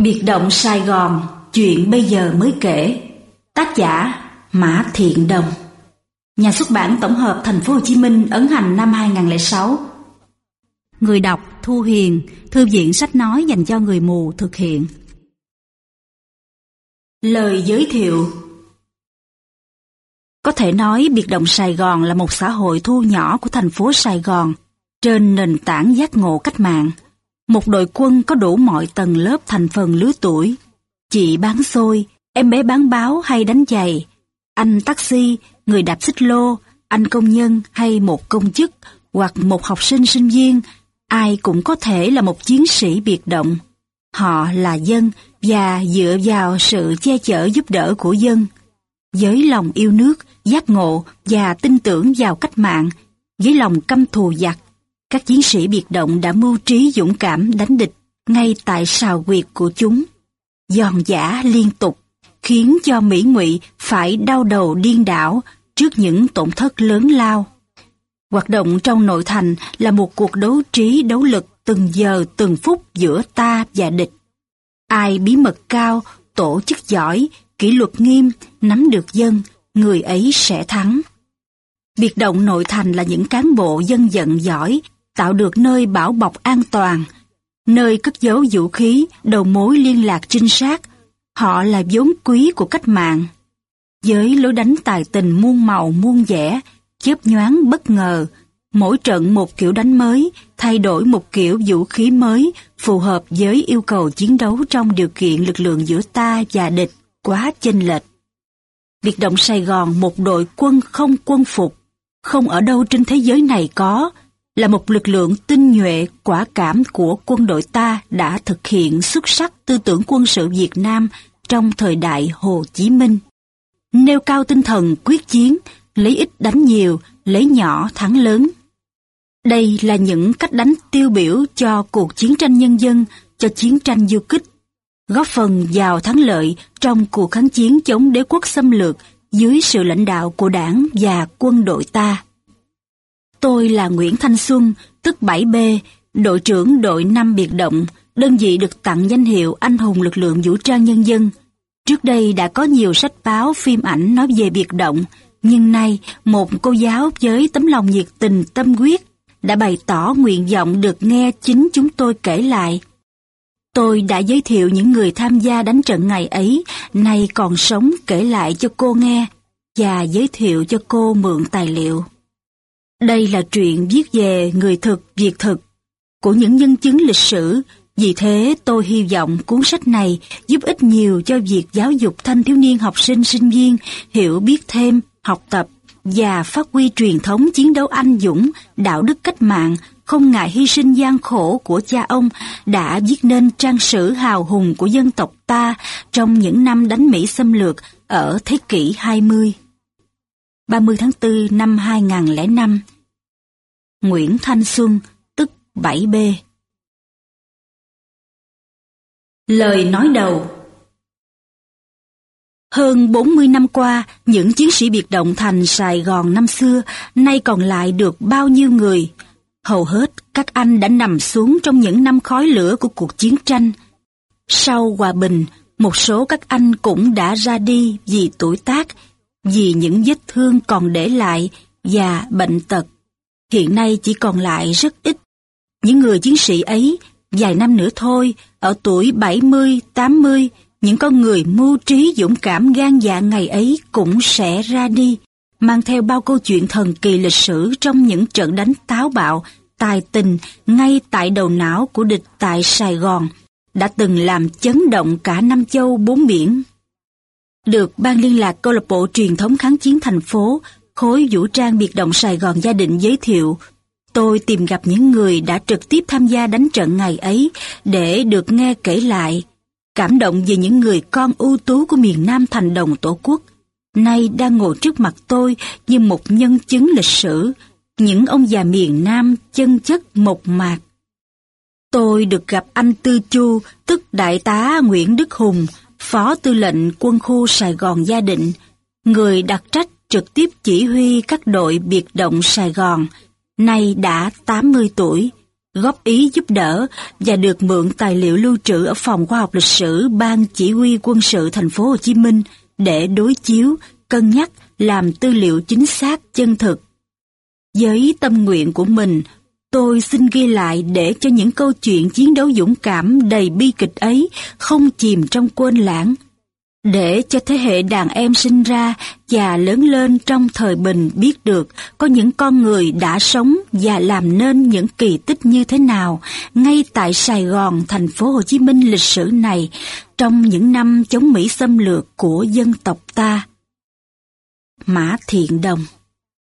Biệt động Sài Gòn, chuyện bây giờ mới kể. Tác giả Mã Thiện Đồng. Nhà xuất bản tổng hợp Thành phố Hồ Chí Minh ấn hành năm 2006. Người đọc Thu Hiền, thư viện sách nói dành cho người mù thực hiện. Lời giới thiệu. Có thể nói biệt động Sài Gòn là một xã hội thu nhỏ của thành phố Sài Gòn trên nền tảng giác ngộ cách mạng. Một đội quân có đủ mọi tầng lớp thành phần lứa tuổi. Chị bán xôi, em bé bán báo hay đánh giày, anh taxi, người đạp xích lô, anh công nhân hay một công chức hoặc một học sinh sinh viên, ai cũng có thể là một chiến sĩ biệt động. Họ là dân và dựa vào sự che chở giúp đỡ của dân. Với lòng yêu nước, giác ngộ và tin tưởng vào cách mạng, với lòng căm thù giặc, các chiến sĩ biệt động đã mưu trí dũng cảm đánh địch ngay tại sào huyệt của chúng. Giòn giã liên tục, khiến cho Mỹ Ngụy phải đau đầu điên đảo trước những tổn thất lớn lao. Hoạt động trong nội thành là một cuộc đấu trí đấu lực từng giờ từng phút giữa ta và địch. Ai bí mật cao, tổ chức giỏi, kỷ luật nghiêm, nắm được dân, người ấy sẽ thắng. Biệt động nội thành là những cán bộ dân vận giỏi, tạo được nơi bảo bọc an toàn, nơi cất giấu vũ khí, đầu mối liên lạc trinh sát. Họ là vốn quý của cách mạng. Với lối đánh tài tình muôn màu muôn vẻ, chớp nhoáng bất ngờ, mỗi trận một kiểu đánh mới, thay đổi một kiểu vũ khí mới, phù hợp với yêu cầu chiến đấu trong điều kiện lực lượng giữa ta và địch quá chênh lệch. Biệt động Sài Gòn, một đội quân không quân phục, không ở đâu trên thế giới này có, là một lực lượng tinh nhuệ quả cảm của quân đội ta đã thực hiện xuất sắc tư tưởng quân sự Việt Nam trong thời đại Hồ Chí Minh. Nêu cao tinh thần quyết chiến, lấy ít đánh nhiều, lấy nhỏ thắng lớn. Đây là những cách đánh tiêu biểu cho cuộc chiến tranh nhân dân, cho chiến tranh du kích, góp phần vào thắng lợi trong cuộc kháng chiến chống đế quốc xâm lược dưới sự lãnh đạo của Đảng và quân đội ta. Tôi là Nguyễn Thanh Xuân, tức 7B, đội trưởng đội 5 biệt động, đơn vị được tặng danh hiệu Anh hùng lực lượng vũ trang nhân dân. Trước đây đã có nhiều sách báo, phim ảnh nói về biệt động, nhưng nay một cô giáo với tấm lòng nhiệt tình tâm huyết đã bày tỏ nguyện vọng được nghe chính chúng tôi kể lại. Tôi đã giới thiệu những người tham gia đánh trận ngày ấy, nay còn sống kể lại cho cô nghe, và giới thiệu cho cô mượn tài liệu. Đây là truyện viết về người thực, việc thực, của những nhân chứng lịch sử. Vì thế tôi hy vọng cuốn sách này giúp ích nhiều cho việc giáo dục thanh thiếu niên học sinh sinh viên hiểu biết thêm, học tập và phát huy truyền thống chiến đấu anh dũng, đạo đức cách mạng, không ngại hy sinh gian khổ của cha ông đã viết nên trang sử hào hùng của dân tộc ta trong những năm đánh Mỹ xâm lược ở thế kỷ 20. 30 tháng 4 năm 2005. Nguyễn Thanh Xuân, tức 7B. Lời nói đầu. Hơn 40 năm qua, những chiến sĩ biệt động thành Sài Gòn năm xưa nay còn lại được bao nhiêu người? Hầu hết các anh đã nằm xuống trong những năm khói lửa của cuộc chiến tranh. Sau hòa bình, một số các anh cũng đã ra đi vì tuổi tác, vì những vết thương còn để lại và bệnh tật. Hiện nay chỉ còn lại rất ít. Những người chiến sĩ ấy, vài năm nữa thôi, ở tuổi 70, 80, những con người mưu trí dũng cảm gan dạ ngày ấy cũng sẽ ra đi, mang theo bao câu chuyện thần kỳ lịch sử trong những trận đánh táo bạo, tài tình ngay tại đầu não của địch tại Sài Gòn, đã từng làm chấn động cả năm châu bốn biển. Được Ban liên lạc Câu lạc bộ truyền thống kháng chiến thành phố, khối vũ trang biệt động Sài Gòn Gia Định giới thiệu, tôi tìm gặp những người đã trực tiếp tham gia đánh trận ngày ấy để được nghe kể lại, cảm động về những người con ưu tú của miền Nam thành đồng Tổ quốc, nay đang ngồi trước mặt tôi như một nhân chứng lịch sử, những ông già miền Nam chân chất mộc mạc. Tôi được gặp anh Tư Chu, tức Đại tá Nguyễn Đức Hùng, Phó Tư lệnh Quân khu Sài Gòn Gia Định, người đặc trách trực tiếp chỉ huy các đội biệt động Sài Gòn, nay đã 80 tuổi. góp ý giúp đỡ và được mượn tài liệu lưu trữ ở phòng khoa học lịch sử Ban Chỉ huy Quân sự thành phố Hồ Chí Minh để đối chiếu, cân nhắc, làm tư liệu chính xác, chân thực. Với tâm nguyện của mình, tôi xin ghi lại để cho những câu chuyện chiến đấu dũng cảm đầy bi kịch ấy không chìm trong quên lãng. Để cho thế hệ đàn em sinh ra và lớn lên trong thời bình biết được có những con người đã sống và làm nên những kỳ tích như thế nào ngay tại Sài Gòn, thành phố Hồ Chí Minh lịch sử này trong những năm chống Mỹ xâm lược của dân tộc ta. Mã Thiện Đồng.